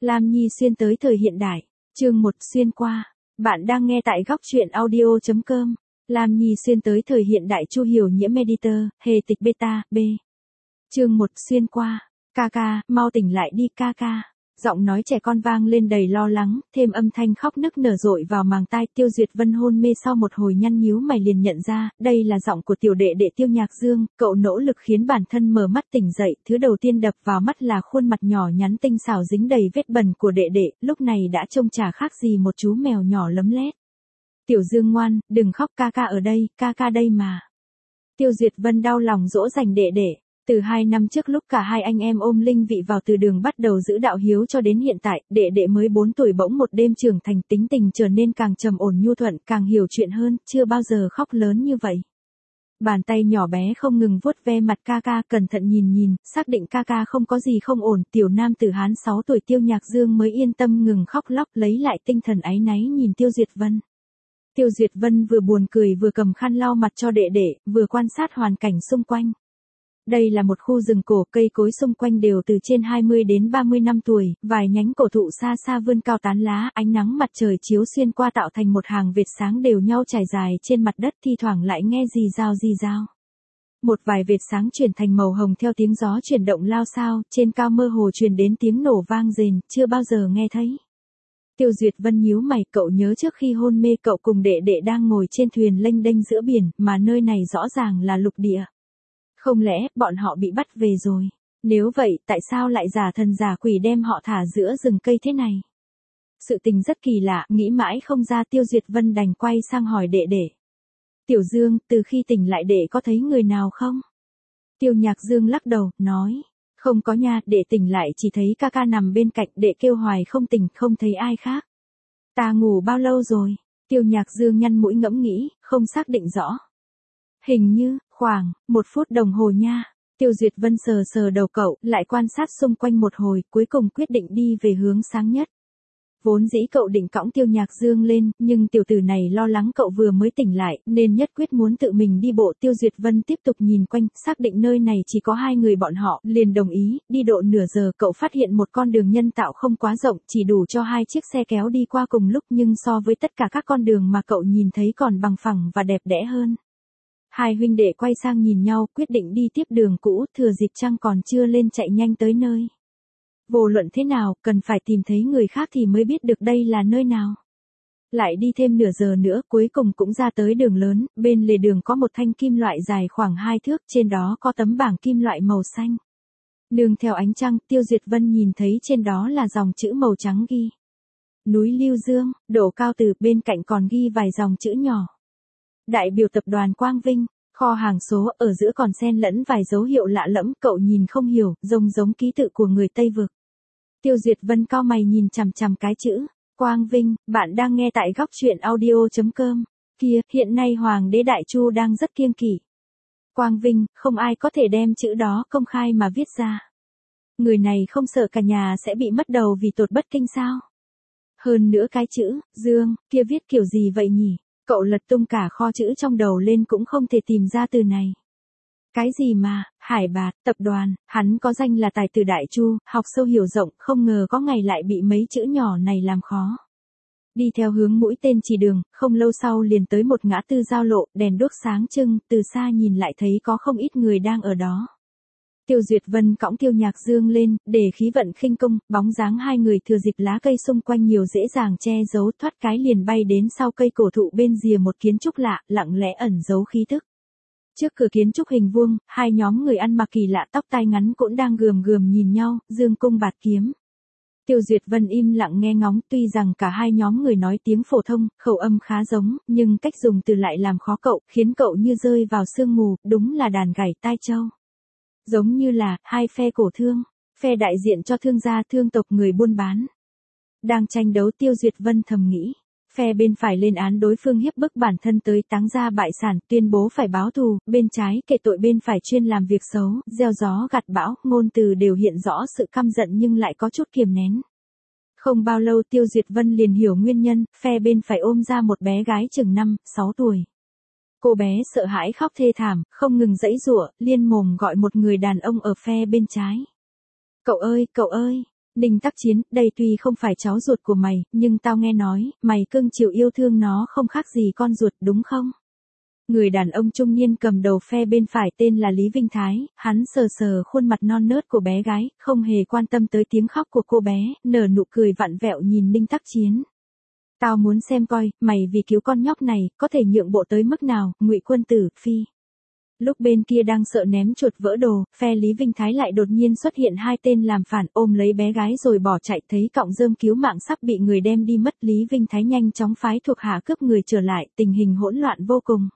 Lam Nhi xuyên tới thời hiện đại. Chương 1 xuyên qua. Bạn đang nghe tại góc truyện audio.com. Lam Nhi xuyên tới thời hiện đại. Chu Hiểu Nhiễm editor, hề tịch beta, B. Chương 1 xuyên qua. Ca ca, mau tỉnh lại đi ca ca. Giọng nói trẻ con vang lên đầy lo lắng, thêm âm thanh khóc nức nở dội vào màng tai. Tiêu Duyệt Vân hôn mê sau một hồi nhăn nhíu mày liền nhận ra, đây là giọng của tiểu đệ đệ Tiêu Nhạc Dương. Cậu nỗ lực khiến bản thân mở mắt tỉnh dậy, thứ đầu tiên đập vào mắt là khuôn mặt nhỏ nhắn tinh xảo dính đầy vết bẩn của đệ đệ, lúc này đã trông chả khác gì một chú mèo nhỏ lấm lét. Tiểu Dương ngoan, đừng khóc ca ca ở đây, ca ca đây mà. Tiêu Duyệt Vân đau lòng dỗ dành đệ đệ. Từ 2 năm trước lúc cả hai anh em ôm Linh Vị vào từ đường bắt đầu giữ đạo hiếu cho đến hiện tại, đệ đệ mới 4 tuổi bỗng một đêm trưởng thành, tính tình trở nên càng trầm ổn nhu thuận, càng hiểu chuyện hơn, chưa bao giờ khóc lớn như vậy. Bàn tay nhỏ bé không ngừng vuốt ve mặt ca ca, cẩn thận nhìn, xác định ca ca không có gì không ổn, tiểu nam tử Hán 6 tuổi Tiêu Nhạc Dương mới yên tâm ngừng khóc lóc, lấy lại tinh thần áy náy nhìn Tiêu Duyệt Vân. Tiêu Duyệt Vân vừa buồn cười vừa cầm khăn lau mặt cho đệ đệ, vừa quan sát hoàn cảnh xung quanh. Đây là một khu rừng cổ, cây cối xung quanh đều từ trên 20 đến 30 năm tuổi, vài nhánh cổ thụ xa xa vươn cao tán lá, ánh nắng mặt trời chiếu xuyên qua tạo thành một hàng vệt sáng đều nhau trải dài trên mặt đất, thi thoảng lại nghe rì rào. Một vài vệt sáng chuyển thành màu hồng theo tiếng gió chuyển động lao xao, trên cao mơ hồ truyền đến tiếng nổ vang rền, chưa bao giờ nghe thấy. Tiêu Duyệt Vân nhíu mày, cậu nhớ trước khi hôn mê cậu cùng đệ đệ đang ngồi trên thuyền lênh đênh giữa biển, mà nơi này rõ ràng là lục địa. Không lẽ, bọn họ bị bắt về rồi? Nếu vậy, tại sao lại giả thần giả quỷ đem họ thả giữa rừng cây thế này? Sự tình rất kỳ lạ, nghĩ mãi không ra. Tiêu Duyệt Vân đành quay sang hỏi đệ đệ. Tiểu Dương, từ khi tỉnh lại đệ có thấy người nào không? Tiêu Nhạc Dương lắc đầu, nói. Không có nha, đệ tỉnh lại chỉ thấy ca ca nằm bên cạnh, đệ kêu hoài không tỉnh, không thấy ai khác. Ta ngủ bao lâu rồi? Tiêu Nhạc Dương nhăn mũi ngẫm nghĩ, không xác định rõ. Hình như, khoảng 1 phút đồng hồ nha. Tiêu Duyệt Vân sờ đầu cậu, lại quan sát xung quanh một hồi, cuối cùng quyết định đi về hướng sáng nhất. Vốn dĩ cậu định cõng Tiêu Nhạc Dương lên, nhưng tiểu tử này lo lắng cậu vừa mới tỉnh lại, nên nhất quyết muốn tự mình đi bộ. Tiêu Duyệt Vân tiếp tục nhìn quanh, xác định nơi này chỉ có 2 người bọn họ, liền đồng ý. Đi độ nửa giờ cậu phát hiện một con đường nhân tạo không quá rộng, chỉ đủ cho 2 chiếc xe kéo đi qua cùng lúc, nhưng so với tất cả các con đường mà cậu nhìn thấy còn bằng phẳng và đẹp đẽ hơn. Hai huynh đệ quay sang nhìn nhau, quyết định đi tiếp đường cũ, thừa dịp trăng còn chưa lên chạy nhanh tới nơi. Vô luận thế nào, cần phải tìm thấy người khác thì mới biết được đây là nơi nào. Lại đi thêm nửa giờ nữa, cuối cùng cũng ra tới đường lớn, bên lề đường có một thanh kim loại dài khoảng 2 thước, trên đó có tấm bảng kim loại màu xanh. Nương theo ánh trăng, Tiêu Duyệt Vân nhìn thấy trên đó là dòng chữ màu trắng ghi. Núi Lưu Dương, độ cao từ, bên cạnh còn ghi vài dòng chữ nhỏ. Đại biểu tập đoàn Quang Vinh, kho hàng số, ở giữa còn xen lẫn vài dấu hiệu lạ lẫm, cậu nhìn không hiểu, giống ký tự của người Tây Vực. Tiêu Duyệt Vân cau mày nhìn chằm cái chữ Quang Vinh. Bạn đang nghe tại góc truyện audio.com. Kia, hiện nay Hoàng đế Đại Chu đang rất kiêng kỵ Quang Vinh, không ai có thể đem chữ đó công khai mà viết ra. Người này không sợ cả nhà sẽ bị mất đầu vì tột bất kinh sao? Hơn nữa cái chữ Dương kia viết kiểu gì vậy nhỉ? Cậu lật tung cả kho chữ trong đầu lên cũng không thể tìm ra từ này. Cái gì mà, Hải Bạt, tập đoàn, hắn có danh là tài tử Đại Chu, học sâu hiểu rộng, không ngờ có ngày lại bị mấy chữ nhỏ này làm khó. Đi theo hướng mũi tên chỉ đường, không lâu sau liền tới một ngã tư giao lộ, đèn đuốc sáng trưng, từ xa nhìn lại thấy có không ít người đang ở đó. Tiêu Duyệt Vân cõng Tiêu Nhạc Dương lên, để khí vận khinh công, bóng dáng 2 người thừa dịp lá cây xung quanh nhiều dễ dàng che giấu, thoát cái liền bay đến sau cây cổ thụ bên rìa một kiến trúc lạ, lặng lẽ ẩn giấu khí tức. Trước cửa kiến trúc hình vuông, 2 nhóm người ăn mặc kỳ lạ tóc tai ngắn cũng đang gườm nhìn nhau, dương cung bạt kiếm. Tiêu Duyệt Vân im lặng nghe ngóng, tuy rằng cả 2 nhóm người nói tiếng phổ thông, khẩu âm khá giống, nhưng cách dùng từ lại làm khó cậu, khiến cậu như rơi vào sương mù, đúng là đàn gảy tai trâu. Giống như là 2 phe cổ thương, phe đại diện cho thương gia thương tộc người buôn bán. Đang tranh đấu. Tiêu Duyệt Vân thầm nghĩ. Phe bên phải lên án đối phương hiếp bức bản thân tới táng gia bại sản, tuyên bố phải báo thù, bên trái kể tội bên phải chuyên làm việc xấu, gieo gió gặt bão, ngôn từ đều hiện rõ sự căm giận nhưng lại có chút kiềm nén. Không bao lâu Tiêu Duyệt Vân liền hiểu nguyên nhân, phe bên phải ôm ra một bé gái chừng 5-6 tuổi. Cô bé sợ hãi khóc thê thảm, không ngừng giãy giụa, liên mồm gọi một người đàn ông ở phe bên trái. Cậu ơi, Ninh Tắc Chiến, đây tuy không phải cháu ruột của mày, nhưng tao nghe nói, mày cưng chiều yêu thương nó không khác gì con ruột đúng không? Người đàn ông trung niên cầm đầu phe bên phải tên là Lý Vinh Thái, hắn sờ sờ khuôn mặt non nớt của bé gái, không hề quan tâm tới tiếng khóc của cô bé, nở nụ cười vặn vẹo nhìn Ninh Tắc Chiến. Tao muốn xem coi, mày vì cứu con nhóc này, có thể nhượng bộ tới mức nào, Ngụy Quân Tử, phi. Lúc bên kia đang sợ ném chuột vỡ đồ, phe Lý Vinh Thái lại đột nhiên xuất hiện hai tên làm phản ôm lấy bé gái rồi bỏ chạy, thấy cọng rơm cứu mạng sắp bị người đem đi mất, Lý Vinh Thái nhanh chóng phái thuộc hạ cướp người trở lại, tình hình hỗn loạn vô cùng.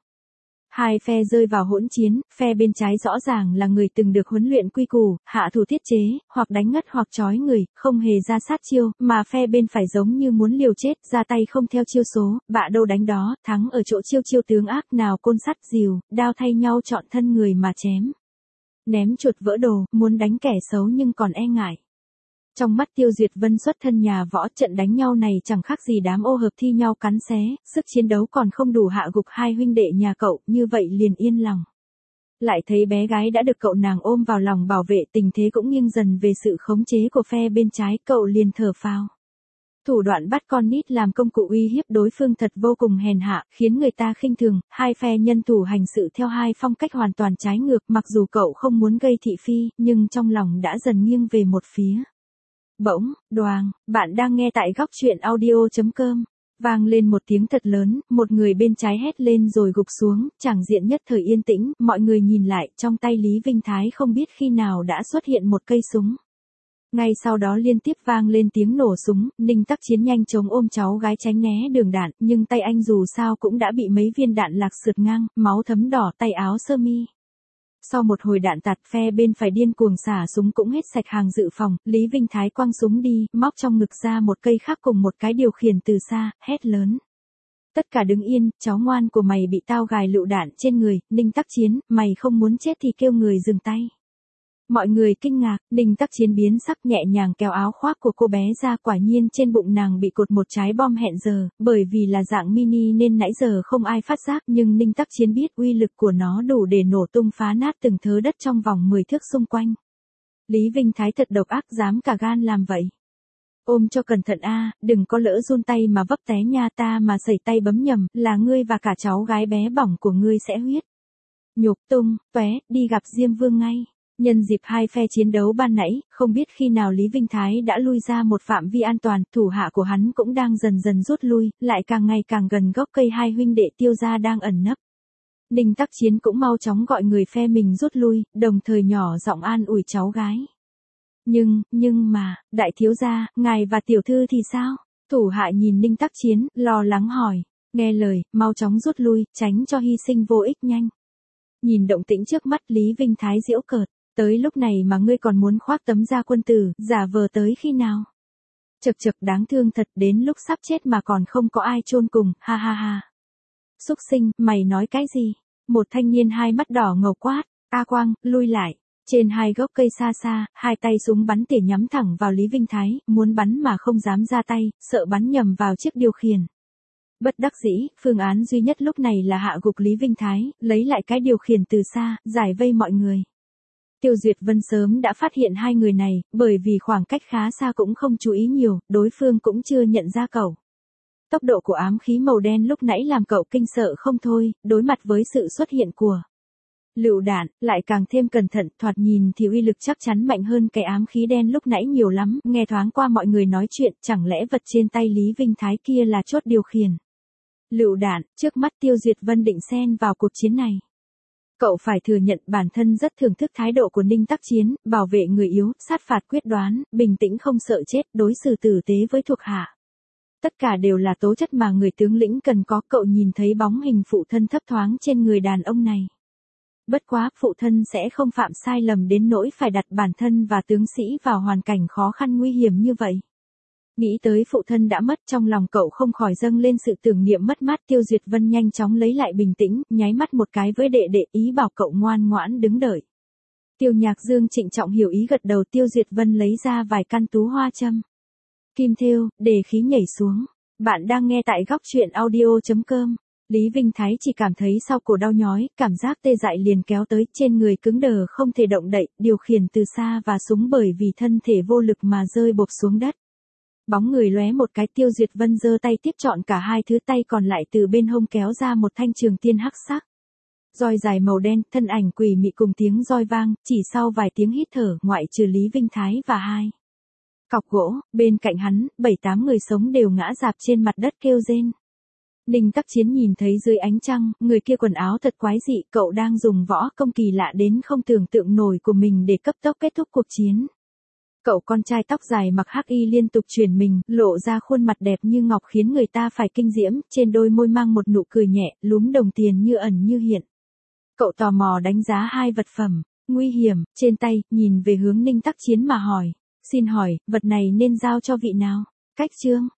Hai phe rơi vào hỗn chiến, phe bên trái rõ ràng là người từng được huấn luyện quy củ, hạ thủ thiết chế, hoặc đánh ngất hoặc trói người, không hề ra sát chiêu, mà phe bên phải giống như muốn liều chết, ra tay không theo chiêu số, bạ đâu đánh đó, thắng ở chỗ chiêu chiêu tướng ác nào côn sắt dìu, đao thay nhau chọn thân người mà chém. Ném chuột vỡ đồ, muốn đánh kẻ xấu nhưng còn e ngại. Trong mắt Tiêu Duyệt Vân xuất thân nhà võ, trận đánh nhau này chẳng khác gì đám ô hợp thi nhau cắn xé, sức chiến đấu còn không đủ hạ gục hai huynh đệ nhà cậu, như vậy liền yên lòng. Lại thấy bé gái đã được cậu nàng ôm vào lòng bảo vệ, tình thế cũng nghiêng dần về sự khống chế của phe bên trái, cậu liền thở phào. Thủ đoạn bắt con nít làm công cụ uy hiếp đối phương thật vô cùng hèn hạ, khiến người ta khinh thường, hai phe nhân thủ hành sự theo hai phong cách hoàn toàn trái ngược, mặc dù cậu không muốn gây thị phi, nhưng trong lòng đã dần nghiêng về một phía. Bỗng, đoàng, bạn đang nghe tại góc truyện audio.com. Vang lên một tiếng thật lớn, một người bên trái hét lên rồi gục xuống, tràng diện nhất thời yên tĩnh, mọi người nhìn lại, trong tay Lý Vinh Thái không biết khi nào đã xuất hiện một cây súng. Ngay sau đó liên tiếp vang lên tiếng nổ súng, Ninh Tắc Chiến nhanh chóng ôm cháu gái tránh né đường đạn, nhưng tay anh dù sao cũng đã bị mấy viên đạn lạc sượt ngang, máu thấm đỏ tay áo sơ mi. Sau một hồi đạn tạt, phe bên phải điên cuồng xả súng cũng hết sạch hàng dự phòng, Lý Vinh Thái quăng súng đi, móc trong ngực ra một cây khác cùng một cái điều khiển từ xa, hét lớn. Tất cả đứng yên, cháu ngoan của mày bị tao gài lựu đạn trên người, Ninh Tắc Chiến, mày không muốn chết thì kêu người dừng tay. Mọi người kinh ngạc, Ninh Tắc Chiến biến sắc nhẹ nhàng kéo áo khoác của cô bé ra, quả nhiên trên bụng nàng bị cột một trái bom hẹn giờ, bởi vì là dạng mini nên nãy giờ không ai phát giác, nhưng Ninh Tắc Chiến biết uy lực của nó đủ để nổ tung phá nát từng thớ đất trong vòng 10 thước xung quanh. Lý Vinh Thái thật độc ác, dám cả gan làm vậy. Ôm cho cẩn thận a, đừng có lỡ run tay mà vấp té nha, ta mà sẩy tay bấm nhầm, là ngươi và cả cháu gái bé bỏng của ngươi sẽ huyết. Nhục tung, tóe, đi gặp Diêm Vương ngay. Nhân dịp hai phe chiến đấu ban nãy, không biết khi nào Lý Vinh Thái đã lui ra một phạm vi an toàn, thủ hạ của hắn cũng đang dần dần rút lui, lại càng ngày càng gần gốc cây hai huynh đệ Tiêu gia đang ẩn nấp. Ninh Tắc Chiến cũng mau chóng gọi người phe mình rút lui, đồng thời nhỏ giọng an ủi cháu gái. Nhưng mà, đại thiếu gia, ngài và tiểu thư thì sao? Thủ hạ nhìn Ninh Tắc Chiến, lo lắng hỏi, nghe lời, mau chóng rút lui, tránh cho hy sinh vô ích nhanh. Nhìn động tĩnh trước mắt, Lý Vinh Thái giễu cợt. Tới lúc này mà ngươi còn muốn khoác tấm da quân tử, giả vờ tới khi nào? Chật chật, đáng thương thật, đến lúc sắp chết mà còn không có ai chôn cùng, ha ha ha. Xúc sinh, mày nói cái gì? Một thanh niên hai mắt đỏ ngầu quát, A Quang, lui lại. Trên hai gốc cây xa xa, hai tay súng bắn tỉa nhắm thẳng vào Lý Vinh Thái, muốn bắn mà không dám ra tay, sợ bắn nhầm vào chiếc điều khiển. Bất đắc dĩ, phương án duy nhất lúc này là hạ gục Lý Vinh Thái, lấy lại cái điều khiển từ xa, giải vây mọi người. Tiêu Duyệt Vân sớm đã phát hiện hai người này, bởi vì khoảng cách khá xa cũng không chú ý nhiều, đối phương cũng chưa nhận ra cậu. Tốc độ của ám khí màu đen lúc nãy làm cậu kinh sợ không thôi, đối mặt với sự xuất hiện của lựu đạn, lại càng thêm cẩn thận, thoạt nhìn thì uy lực chắc chắn mạnh hơn cái ám khí đen lúc nãy nhiều lắm, nghe thoáng qua mọi người nói chuyện, chẳng lẽ vật trên tay Lý Vinh Thái kia là chốt điều khiển. Lựu đạn, trước mắt Tiêu Duyệt Vân định xen vào cuộc chiến này. Cậu phải thừa nhận bản thân rất thưởng thức thái độ của Ninh Tắc Chiến, bảo vệ người yếu, sát phạt quyết đoán, bình tĩnh không sợ chết, đối xử tử tế với thuộc hạ. Tất cả đều là tố chất mà người tướng lĩnh cần có, cậu nhìn thấy bóng hình phụ thân thấp thoáng trên người đàn ông này. Bất quá, phụ thân sẽ không phạm sai lầm đến nỗi phải đặt bản thân và tướng sĩ vào hoàn cảnh khó khăn nguy hiểm như vậy. Nghĩ tới phụ thân đã mất, trong lòng cậu không khỏi dâng lên sự tưởng niệm mất mát. Tiêu Duyệt Vân nhanh chóng lấy lại bình tĩnh, nháy mắt một cái với đệ đệ, ý bảo cậu ngoan ngoãn đứng đợi. Tiêu Nhạc Dương trịnh trọng hiểu ý gật đầu. Tiêu Duyệt Vân lấy ra vài căn tú hoa châm, kim thêu, để khí nhảy xuống. Bạn đang nghe tại góc truyện audio.com. Lý Vinh Thái chỉ cảm thấy sau cổ đau nhói, cảm giác tê dại liền kéo tới, trên người cứng đờ không thể động đậy, điều khiển từ xa và súng bởi vì thân thể vô lực mà rơi bộp xuống đất. Bóng người lóe một cái, Tiêu Duyệt Vân giơ tay tiếp trọn cả hai thứ, tay còn lại từ bên hông kéo ra một thanh trường tiên hắc sắc. Roi dài màu đen, thân ảnh quỷ mị cùng tiếng roi vang, chỉ sau vài tiếng hít thở, ngoại trừ Lý Vinh Thái và hai cọc gỗ, bên cạnh hắn, 7-8 người sống đều ngã rạp trên mặt đất kêu rên. Ninh Tắc Chiến nhìn thấy dưới ánh trăng, người kia quần áo thật quái dị, cậu đang dùng võ công kỳ lạ đến không tưởng tượng nổi của mình để cấp tốc kết thúc cuộc chiến. Cậu con trai tóc dài mặc hắc y liên tục chuyển mình, lộ ra khuôn mặt đẹp như ngọc khiến người ta phải kinh diễm, trên đôi môi mang một nụ cười nhẹ, lúm đồng tiền như ẩn như hiện. Cậu tò mò đánh giá hai vật phẩm, nguy hiểm, trên tay, nhìn về hướng Ninh Tắc Chiến mà hỏi, xin hỏi, vật này nên giao cho vị nào? Cách Trương,